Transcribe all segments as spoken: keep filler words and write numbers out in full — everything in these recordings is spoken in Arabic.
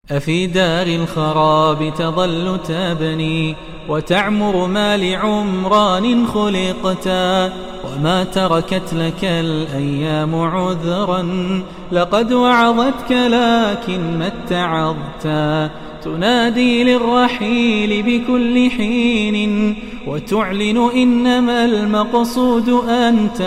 أفي دار الخراب تظل تبني وتعمر ما لعمران خلقتا، وما تركت لك الأيام عذرا لقد وعظتك لكن ما اتعظتا. تنادي للرحيل بكل حين وتعلن إنما المقصود أنت،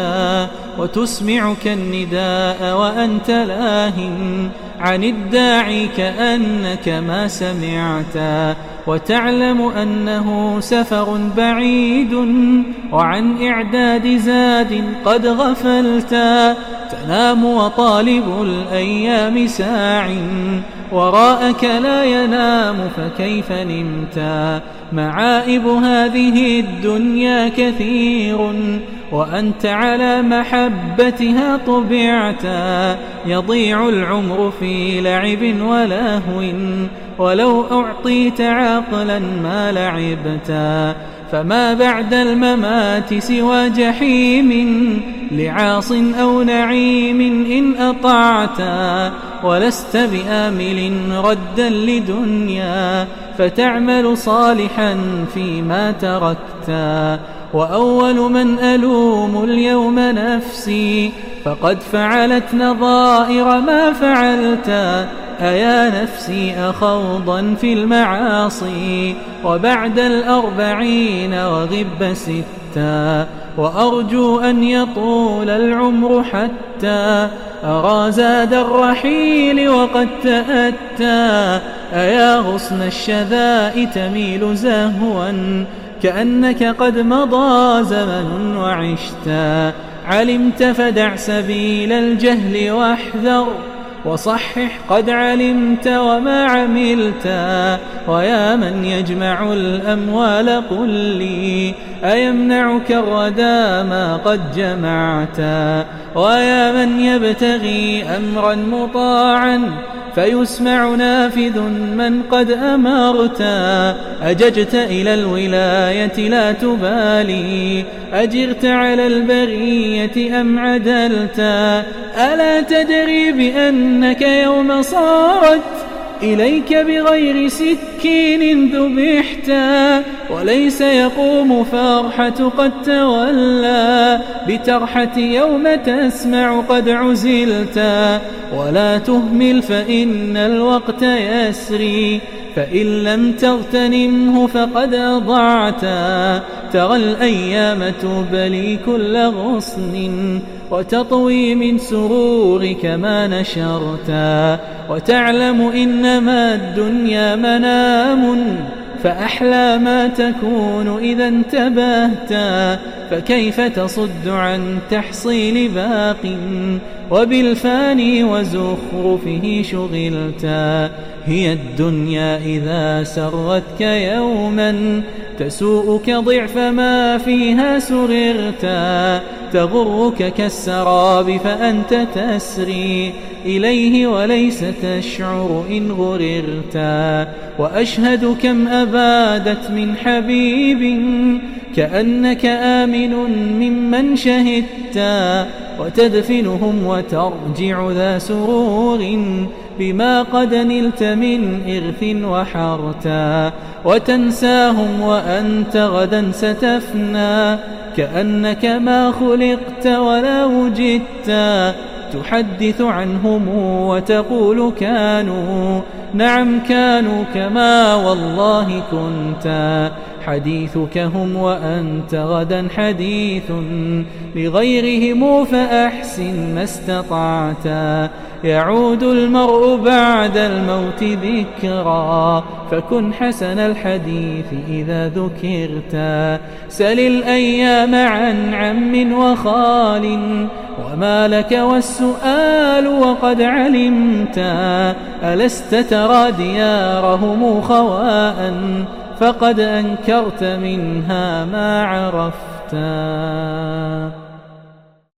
وتسمعك النداء وأنت لاهٍ عن الداعي كأنك ما سمعتا، وتعلم أنه سفر بعيد وعن إعداد زاد قد غفلتا. تنام وطالب الأيام ساع وراءك لا ينام فكيف نمتا. معائب هذه الدنيا كثير وأنت على محبتها طبعتا. يضيع العمر في لعب ولهو ولو أعطيت عقلا ما لعبتا. فما بعد الممات سوى جحيم لعاص أو نعيم إن أطعتا. ولست بآمل ردا لدنيا فتعمل صالحا فيما تركتا. وأول من ألوم اليوم نفسي فقد فعلت نظائر ما فعلتا. أيا نفسي أخوضا في المعاصي وبعد الأربعين وغب ستا. وأرجو أن يطول العمر حتى أرى زاد الرحيل وقد تأتى. أيا غصن الشذاء تميل زهوا كأنك قد مضى زمن وعشتا. علمت فدع سبيل الجهل واحذر وصحح قد علمت وما عملتا. ويا من يجمع الأموال قل لي أيمنعك الردى ما قد جمعتا. ويا من يبتغي أمرا مطاعا فيسمع نافذ من قد أمرتا. أججت إلى الولاية لا تبالي أجرت على البرية أم عدلتا. ألا تدري بأنك يوم صارت إليك بغير سكين ذبحتا. وليس يقوم فرحة قد تولى بترحة يوم تسمع قد عزلتا. ولا تهمل فإن الوقت يسري فإن لم تغتنمه فقد أضعتا. ترى الأيام تبلي كل غصن وتطوي من سرورك ما نشرتا. وتعلم إنما الدنيا منام فأحلى ما تكون إذا انتبهتا. فكيف تصد عن تحصيل باق وبالفاني وزخرفه شغلتا. هي الدنيا إذا سرتك يوما تسوءك ضعف ما فيها سررتا. تغرك كالسراب فأنت تسري إليه وليس تشعر إن غررتا. وأشهد كم أبادت من حبيب كأنك آمن ممن شهدتا. وتدفنهم وترجع ذا سرور بما قد نلت من إرث وحرتا. وتنساهم وأنت غدا ستفنى كأنك ما خلقت ولا وجدتا. تحدث عنهم وتقول كانوا نعم كانوا كما والله كنتا. حديثك هم وأنت غدا حديث لغيرهم فأحسن ما استطعتا. يعود المرء بعد الموت ذكرى فكن حسن الحديث إذا ذكرتا. سل الأيام عن عم وخال وما لك والسؤال وقد علمتا. ألست ترى ديارهم خواء فقد أنكرت منها ما عرفتا.